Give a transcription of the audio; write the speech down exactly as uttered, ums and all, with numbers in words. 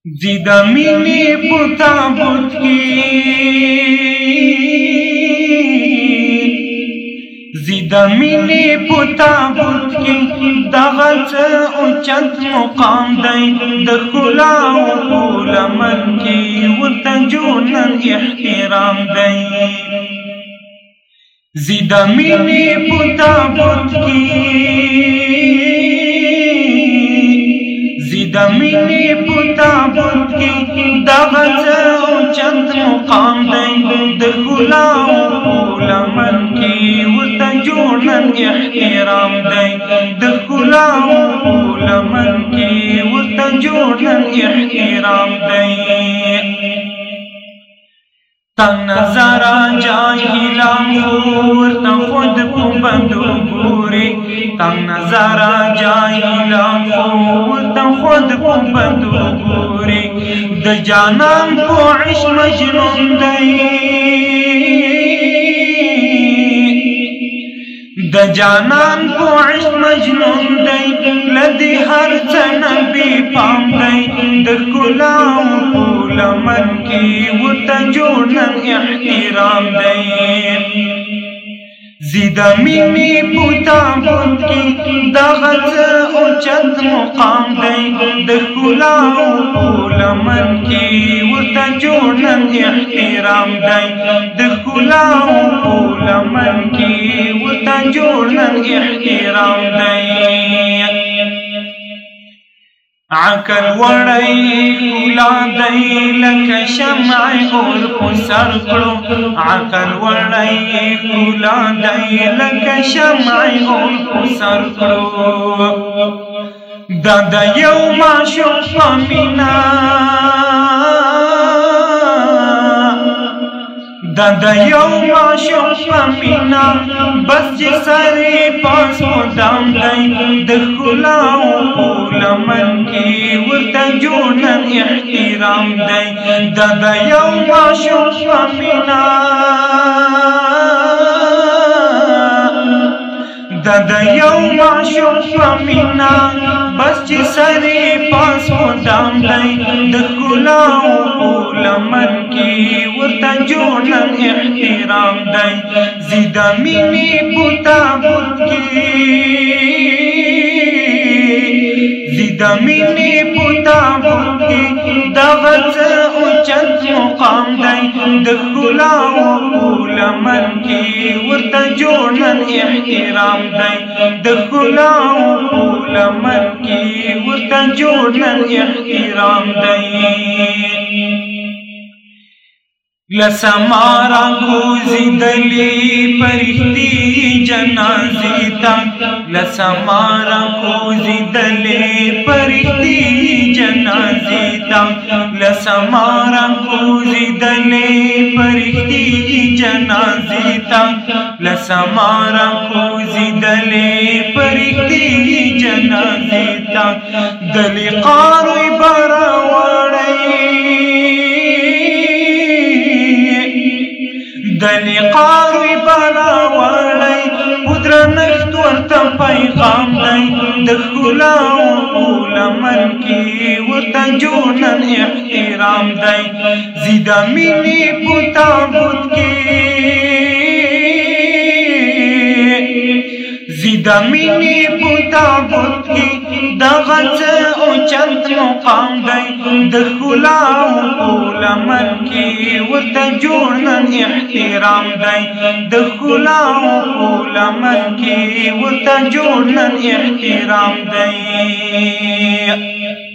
زی د مینې په تابوت کې زی د مینې په تابوت کې دغه څه اوچت مقام دی د ښکلاو په لمن کې ورته جوړ نن احترام دی زی د مینې په تابوت کې زی د مینې په تابوت کې دغه څه اوچت مقام دی د ښکلاو په لمن کې ورته جوړ نن احترام دی د ښکلاو په لمن کې ورته جوړ نن احترام دی تنگ نظرا جاہلان ورته خود په بندو ګوري تنگ نظرا جاہلان ورته خود په بندو ګوري د جانان په عشق مجنون دی د جانان په عشق مجنون دی لدی هر څه نبی پام دی د ښکلاو په لمن کې ورته جوړ نن احترام دی زی د مینې په تابوت کې دغه څه اوچت مقام دی د ښکلاو په لمن کې ورته جوړ نن احترام دی د ښکلاو په لمن کې ورته جوړ نن احترام دی عقل وړی ښکلا دی لکه شمع اور په سر کړو عقل وړی ښکلا دی لکه شمع اور په سر کړو دا د یو ماشوم په مینا دا د یو ماشوم په مینا بس چې سرې پاس مدام دی د ښکلاو په لمن کې ورته جوړ نن احترام دی دا د یو ماشوم په مینا دا د یو ماشوم په مینا بس چې سرې پاس مدام دی د ښکلاو په لمن کې ورته جوړ نن احترام دی زی د مینې په تابوت کې زی د مینې په تابوت کې دغه څه اوچت مقام دی د ښکلاو په لمن کې ورته جوړ نن احترام دی د ښکلاو په لمن کې ورته جوړ نن احترام دی لسمارا کوزیدلی پرختی جنازی تا لسمارا کوزیدلی پرختی جنازی تا لسمارا کوزیدلی پرختی جنازی تا لسمارا کوزیدلی پرختی جنازی تا دلی قاروی براوڑی دلی قاروی بالا وړی پدرنښت ورته پیغام دی د ښکلاو په لمن کې ورته جوړ نن احترام دی زی د مینې په تابوت کې زی د مینې په تابوت کې دغه څه اوچت مقام دی د ښکلاو په لمن کې ورته جوړ نن احترام دی د ښکلاو په لمن کې ورته جوړ نن احترام دی